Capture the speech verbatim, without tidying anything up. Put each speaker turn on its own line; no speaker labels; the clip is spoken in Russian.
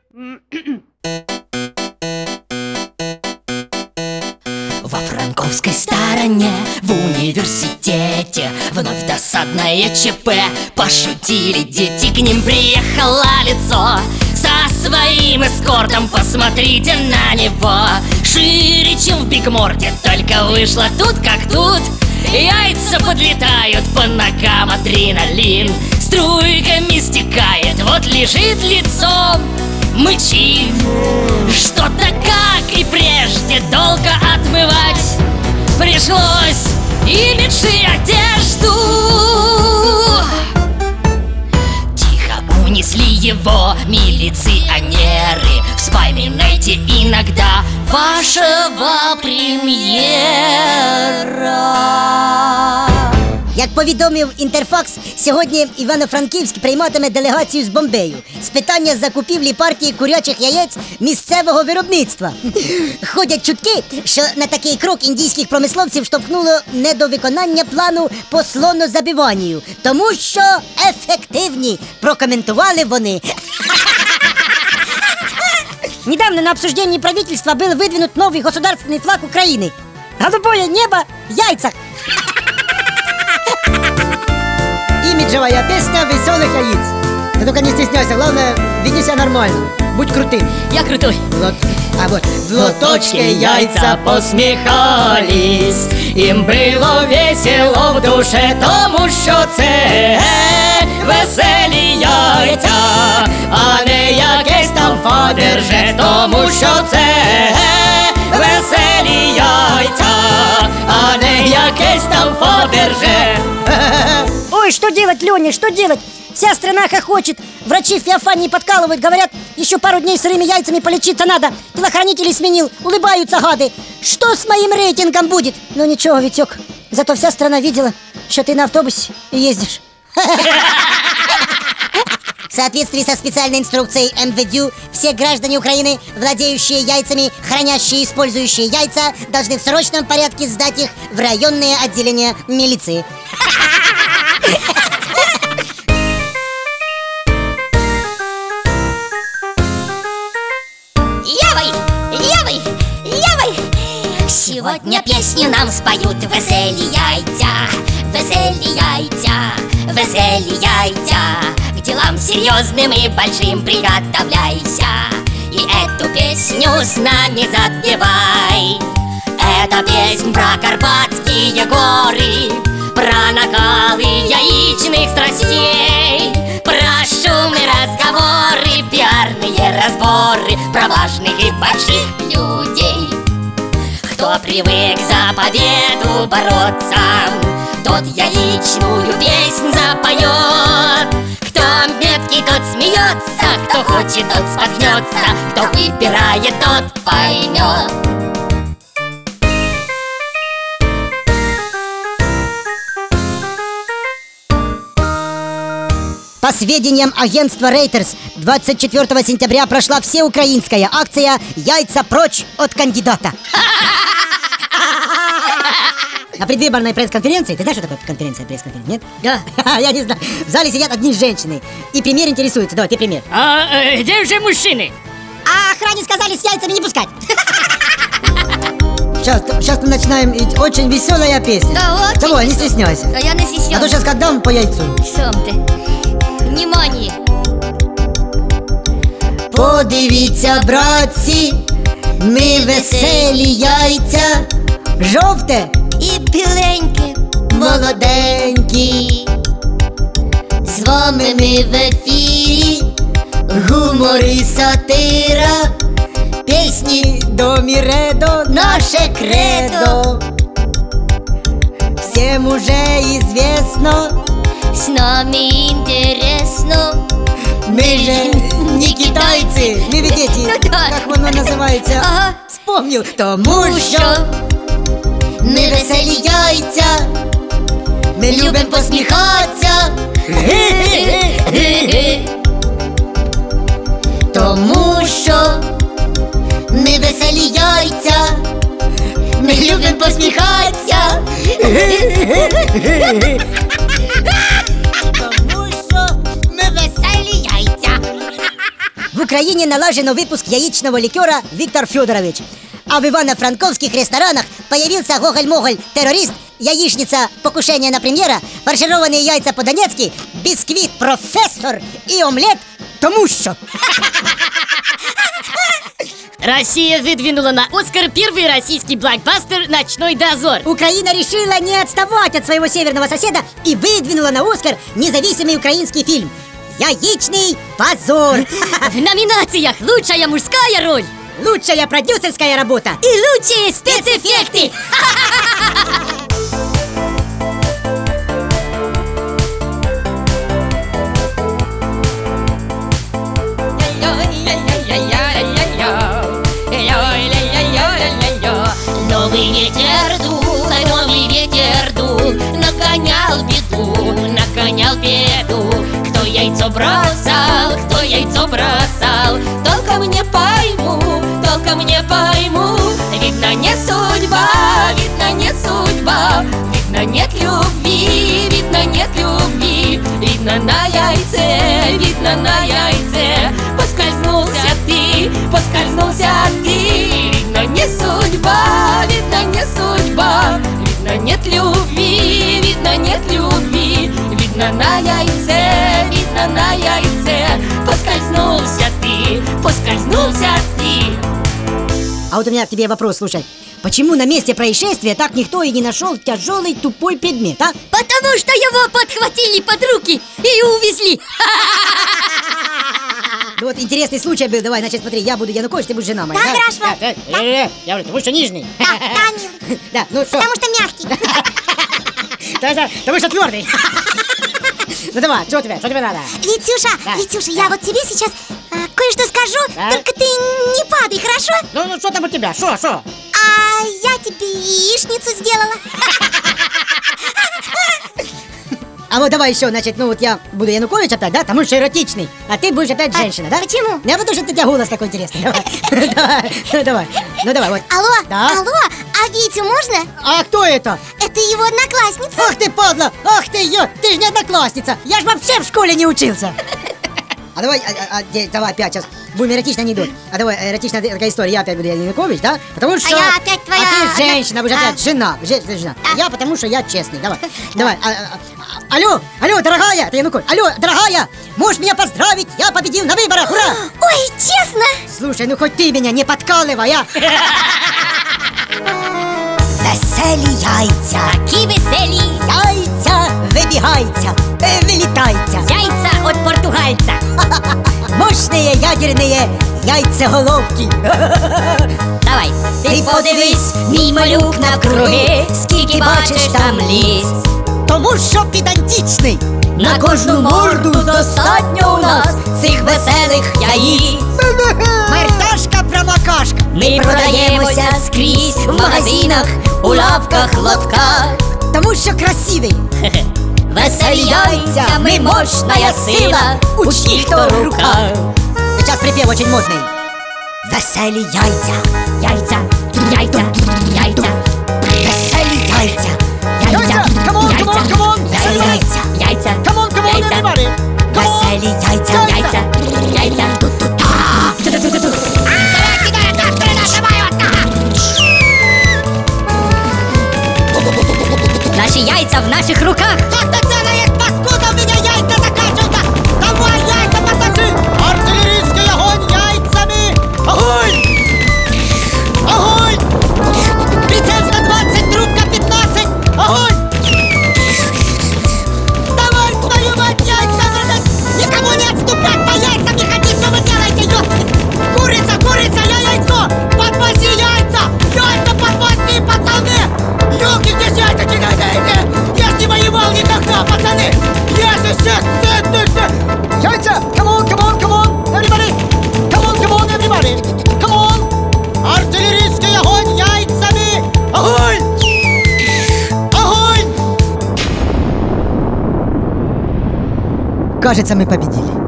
Во франковской стороне, в университете, вновь досадное ЧП. Пошутили дети, к ним приехало лицо со своим эскортом. Посмотрите на него, шире, чем в Бигморте, только вышло тут как тут. Яйца подлетают по ногам, адреналин струйками стекает. Вот лежит лицом, мычит, что-то как и прежде долго отмывать. Пришлось имидж и одежду. Тихо унесли его милиционеры. Вспоминайте иногда вашего прем'єра.
Як повідомив Інтерфакс, сьогодні Івано-Франківськ прийматиме делегацію з Бомбею з питання закупівлі партії курячих яєць місцевого виробництва. Ходять чутки, що на такий крок індійських промисловців штовхнуло недовиконання плану по слонозабиванню, тому що ефективні, прокоментували вони. Недавно на обсуждении правительства был выдвинут новый государственный флаг Украины. Голубое небо в яйцах. Имиджевая песня веселых яиц. Ты только не стесняйся, главное, веди себя нормально. Будь крутым.
Я крутой.
Вот. А вот
в лоточке яйца посміхались, їм було весело в душе, тому що це веселі яйця, а не якесь там Фаберже, тому що це веселі яйця, а не якесь там Фаберже.
Ой, что делать, Леня, что делать? Вся страна хохочет, врачи в Феофании подкалывают, говорят, еще пару дней сырыми яйцами полечиться надо. Телохранителей сменил, улыбаются гады. Что с моим рейтингом будет? Ну ничего, Витек, зато вся страна видела, что ты на автобусе ездишь. В соответствии со специальной инструкцией эм вэ дэ ю, все граждане Украины, владеющие яйцами, хранящие и использующие яйца, должны в срочном порядке сдать их в районные отделения милиции.
Явой, явой, явой! Сегодня песню нам споют веселі яйця, веселі яйця, веселі яйця. К делам серьезным и большим приготовляйся, и эту песню с нами запевай. Это песнь про Карпатские горы, про накалы яичных страстей, про шумные разговоры, пиарные разборы, про важных и больших людей. Кто привык за победу бороться, тот яичную песнь запоет. Кто меткий, тот смеется, кто хочет, тот споткнется, кто выбирает, тот поймет.
По сведениям агентства Reuters, двадцать четвёртого сентября прошла всеукраинская акция «Яйца прочь от кандидата». На предвыборной пресс-конференции, ты знаешь, что такое конференция, пресс-конференция, нет?
Да.
Я не знаю. В зале сидят одни женщины. И премьер интересуется. Давай, ты премьер.
А э, где же мужчины?
А охране сказали с яйцами не пускать. Сейчас, сейчас мы начинаем. Очень веселая песня.
Да, очень.
Давай, не стесняйся.
Да я не стесняюсь.
А то сейчас как дам по яйцу.
Сам ты. Внимание.
Подивіться, братці, ми веселі яйця. Жовте
І біленьке,
молоденькі.
з вами ми в ефірі.
Гумор і сатира, песни до миредо, наше кредо. Всем уже известно,
С нами интересно.
мы же не китайцы, мы ведь эти,
Ну да.
как воно называется,
Ага.
вспомнил. Тому що ми веселі яйця, ми любим посміхатися. Тому що ми веселі яйця, ми любим посміхатися. Тому що ми веселі яйця. В Украине налажен выпуск яичного ликера Виктор Федорович. А в ивано-франковских ресторанах появился гоголь-моголь террорист, яичница покушение на премьера, фаршированные яйца по-донецки, бисквит профессор и омлет тому що.
Россия выдвинула на Оскар первый российский блокбастер «Ночной дозор».
Украина решила не отставать от своего северного соседа и выдвинула на Оскар независимый украинский фильм «Яичный позор».
В номинациях «Лучшая мужская роль»,
Лучшая продюсерская работа
и лучшие спецэффекты. Новый ветер дул, новый ветер дул, нагонял беду, нагонял беду. Кто яйцо бросал, кто яйцо бросал, толком не пойму, толком не пойму. Видно, не судьба, видно, не судьба, видно, нет любви, видно, нет любви. Видно, на яйце, видно, на яйце поскользнулся ты, поскользнулся ты. Видно, не судьба, видно, не судьба, видно, нет любви, видно, нет любви. Видно, на яйце, видно, на яйце поскользнулся ты, поскользнулся ты.
А вот у меня к тебе вопрос, слушай. Почему на месте происшествия так никто и не нашел тяжелый тупой предмет, а?
Потому что его подхватили под руки и увезли.
Ну вот интересный случай был, давай, значит, смотри, я буду Янукович, ты будешь жена моя.
Да, хорошо.
Да, да, да. Я говорю, ты будешь что, нижний?
Да, да, милый.
Да, ну что?
Потому что мягкий.
Да, да, потому что твердый. Ну давай, что тебе, что тебе надо?
Витюша,
Да,
Витюша,
да.
я вот тебе сейчас а, кое-что скажу,
Да.
только ты не падай, хорошо?
Ну, ну что там у тебя, что, что?
А я тебе яичницу сделала.
А вот давай еще, значит, ну вот я буду Янукович опять, да, потому что эротичный, а ты будешь опять женщина, да?
почему?
Не, потому что у тебя голос такой интересный. Давай, давай, ну давай, ну давай, вот.
Алло,
Да?
алло, а Витю можно?
А кто это?
Это его одноклассница.
Ах ты, падла! Ах ты, ё! Ты же не одноклассница! Я ж вообще в школе не учился! А давай, а, а, де- давай опять сейчас будем эротично анекдот. А давай, эротичная такая история, я опять буду Янукович, да? Потому что...
я опять твоя-
А ты женщина, будешь
А.
опять жена, же- же- жена.
Да.
Я потому что я честный, давай. Давай, а, а, а, алло, алло, дорогая, это Янукович. Алло, дорогая, можешь меня поздравить? Я победил на выборах, ура!
Ой, честно?
Слушай, ну хоть ты меня не подкалывай, а! Веселі яйця,
Такі веселі
яйця, вибігайця, е, вилітайця.
яйца от португальца.
Мощные ядерные яйцеголовки.
Давай, ти подивись, мій малюк навкруги, скільки бачиш там ліс.
Тому що підантічний.
На кожну морду достатньо у нас цих веселих яїць.
Мерташка промокашка.
Ми продаємося скрізь в магазинах, у лавках, лотках.
Тому що красивий.
Веселі яйця, ми мощная сила у чьих-то руках.
Сейчас припев очень модний. Веселі яйця,
Яйця, яйця, яйця,
веселі яйця.
яйця,
Come on, come on, come on.
яйця,
Яйця.
яйця,
Come on, come on,
яйця,
everybody. Come on.
веселі яйця, яйця, яйця. Наші яйця в наших руках.
Как ты делаешь, паскуда, у меня яйца заканчиваются! Давай яйца потащи! Артиллерийский огонь яйцами! Огонь! Огонь! Прицел сто двадцать, трубка пятнадцать! Огонь! Давай, твою мать, яйца надо! Никому не отступать, по яйцам не ходить, что вы делаете, ёпки! Курица, курица, я яйцо! Подвози яйца! Яйца подвози, пацаны! Ёлки, здесь яйца кидаете! Я ж не воевал никогда, пацаны! Я же всех ценных! Яйца! Come on, come on, come on, everybody! Come on, come on, everybody! Come on! Артиллерийский огонь яйцами! Огонь! Огонь! Кажется, мы победили.